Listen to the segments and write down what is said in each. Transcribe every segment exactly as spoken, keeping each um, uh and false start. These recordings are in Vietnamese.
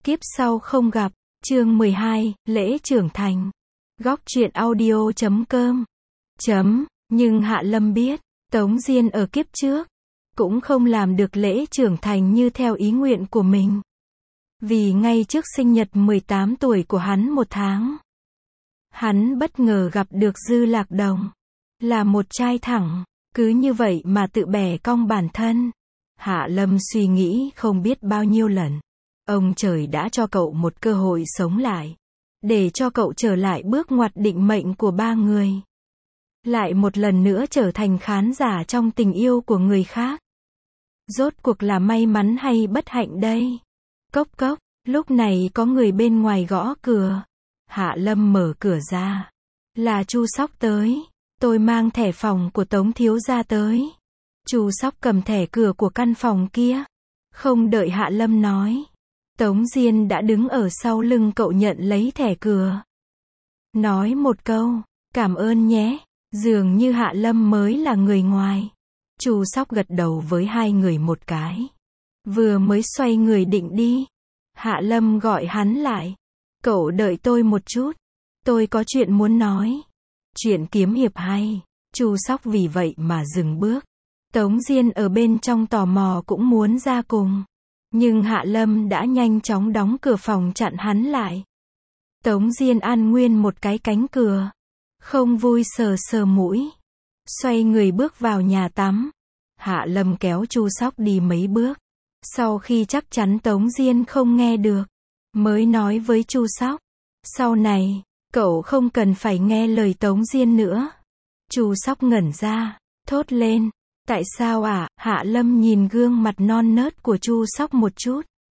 Kiếp sau không gặp, chương mười hai, lễ trưởng thành. Góc truyện audio chấm com. Chấm, nhưng Hạ Lâm biết, Tống Diên ở kiếp trước, cũng không làm được lễ trưởng thành như theo ý nguyện của mình. Vì ngay trước sinh nhật mười tám tuổi của hắn một tháng, hắn bất ngờ gặp được Dư Lạc Đồng. Là một trai thẳng, cứ như vậy mà tự bẻ cong bản thân. Hạ Lâm suy nghĩ không biết bao nhiêu lần. Ông trời đã cho cậu một cơ hội sống lại. Để cho cậu trở lại bước ngoặt định mệnh của ba người. Lại một lần nữa trở thành khán giả trong tình yêu của người khác. Rốt cuộc là may mắn hay bất hạnh đây? Cốc cốc, lúc này có người bên ngoài gõ cửa. Hạ Lâm mở cửa ra. Là Chu Sóc tới. Tôi mang thẻ phòng của Tống thiếu gia tới. Chu Sóc cầm thẻ cửa của căn phòng kia. Không đợi Hạ Lâm nói, Tống Diên đã đứng ở sau lưng cậu nhận lấy thẻ cửa. Nói một câu, cảm ơn nhé. Dường như Hạ Lâm mới là người ngoài. Chu Sóc gật đầu với hai người một cái. Vừa mới xoay người định đi, Hạ Lâm gọi hắn lại. Cậu đợi tôi một chút. Tôi có chuyện muốn nói. Chuyện kiếm hiệp hay. Chu Sóc vì vậy mà dừng bước. Tống Diên ở bên trong tò mò cũng muốn ra cùng. Nhưng Hạ Lâm đã nhanh chóng đóng cửa phòng chặn hắn lại. Tống Diên an nguyên một cái cánh cửa. Không vui sờ sờ mũi. Xoay người bước vào nhà tắm. Hạ Lâm kéo Chu Sóc đi mấy bước. Sau khi chắc chắn Tống Diên không nghe được, mới nói với Chu Sóc. Sau này, cậu không cần phải nghe lời Tống Diên nữa. Chu Sóc ngẩn ra, thốt lên. Tại sao ạ? À? Hạ Lâm nhìn gương mặt non nớt của Chu Sóc một chút.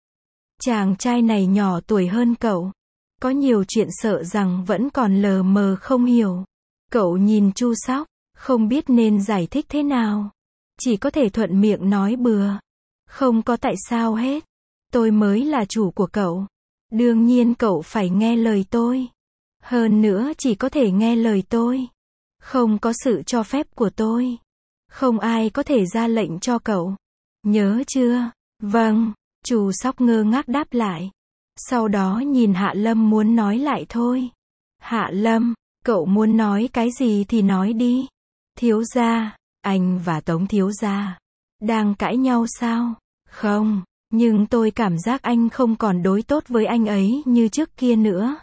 Chàng trai này nhỏ tuổi hơn cậu. Có nhiều chuyện sợ rằng vẫn còn lờ mờ không hiểu. Cậu nhìn Chu Sóc, không biết nên giải thích thế nào. Chỉ có thể thuận miệng nói bừa. Không có tại sao hết. Tôi mới là chủ của cậu. Đương nhiên cậu phải nghe lời tôi. Hơn nữa chỉ có thể nghe lời tôi. Không có sự cho phép của tôi. Không ai có thể ra lệnh cho cậu. Nhớ chưa? Vâng. Chu Sóc ngơ ngác đáp lại. Sau đó nhìn Hạ Lâm muốn nói lại thôi. Hạ Lâm, cậu muốn nói cái gì thì nói đi. Thiếu gia, anh và Tống thiếu gia đang cãi nhau sao? Không, nhưng tôi cảm giác anh không còn đối tốt với anh ấy như trước kia nữa.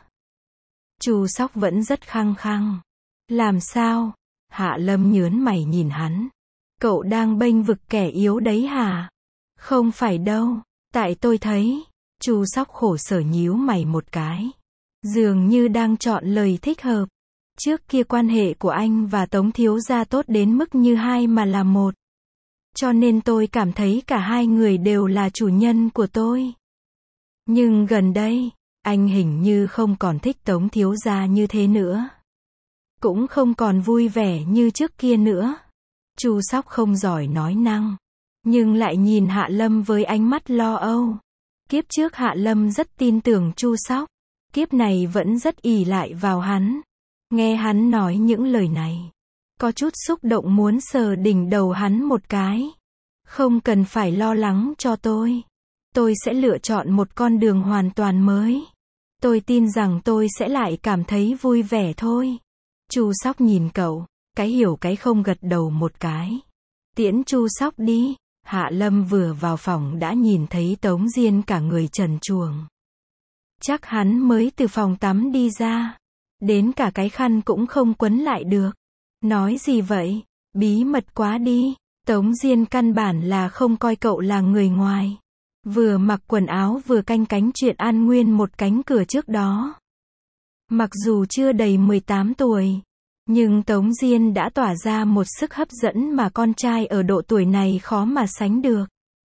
Chu Sóc vẫn rất khăng khăng. Làm sao? Hạ Lâm nhớn mày nhìn hắn. Cậu đang bênh vực kẻ yếu đấy hả? Không phải đâu, tại tôi thấy. Chu Sóc khổ sở nhíu mày một cái. Dường như đang chọn lời thích hợp. Trước kia quan hệ của anh và Tống thiếu gia tốt đến mức như hai mà là một. Cho nên tôi cảm thấy cả hai người đều là chủ nhân của tôi. Nhưng gần đây, anh hình như không còn thích Tống thiếu gia như thế nữa. Cũng không còn vui vẻ như trước kia nữa. Chu Sóc không giỏi nói năng, nhưng lại nhìn Hạ Lâm với ánh mắt lo âu. Kiếp trước Hạ Lâm rất tin tưởng Chu Sóc. Kiếp này vẫn rất ỷ lại vào hắn. Nghe hắn nói những lời này, có chút xúc động muốn sờ đỉnh đầu hắn một cái. Không cần phải lo lắng cho tôi. Tôi sẽ lựa chọn một con đường hoàn toàn mới. Tôi tin rằng tôi sẽ lại cảm thấy vui vẻ thôi. Chu Sóc nhìn cậu, cái hiểu cái không gật đầu một cái. Tiễn Chu Sóc đi. Hạ Lâm vừa vào phòng đã nhìn thấy Tống Diên cả người trần truồng. Chắc hắn mới từ phòng tắm đi ra. Đến cả cái khăn cũng không quấn lại được. Nói gì vậy? Bí mật quá đi. Tống Diên căn bản là không coi cậu là người ngoài. Vừa mặc quần áo vừa canh cánh chuyện an nguyên một cánh cửa trước đó. Mặc dù chưa đầy mười tám tuổi, nhưng Tống Diên đã tỏa ra một sức hấp dẫn mà con trai ở độ tuổi này khó mà sánh được.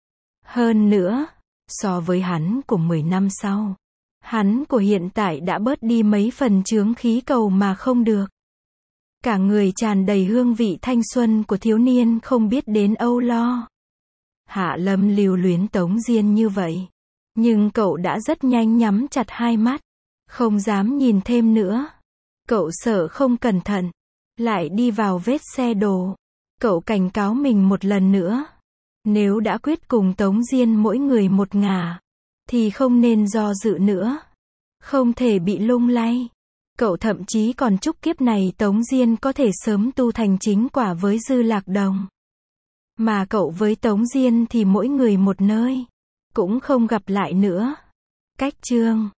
Hơn nữa, so với hắn của mười năm sau, hắn của hiện tại đã bớt đi mấy phần chướng khí cầu mà không được. Cả người tràn đầy hương vị thanh xuân của thiếu niên không biết đến âu lo. Hạ Lâm lưu luyến Tống Diên như vậy. Nhưng cậu đã rất nhanh nhắm chặt hai mắt. Không dám nhìn thêm nữa. Cậu sợ không cẩn thận lại đi vào vết xe đổ. Cậu cảnh cáo mình một lần nữa. Nếu đã quyết cùng Tống Diên mỗi người một ngả, thì không nên do dự nữa. Không thể bị lung lay. Cậu thậm chí còn chúc kiếp này Tống Diên có thể sớm tu thành chính quả với Dư Lạc Đồng. Mà cậu với Tống Diên thì mỗi người một nơi. Cũng không gặp lại nữa. Cách chương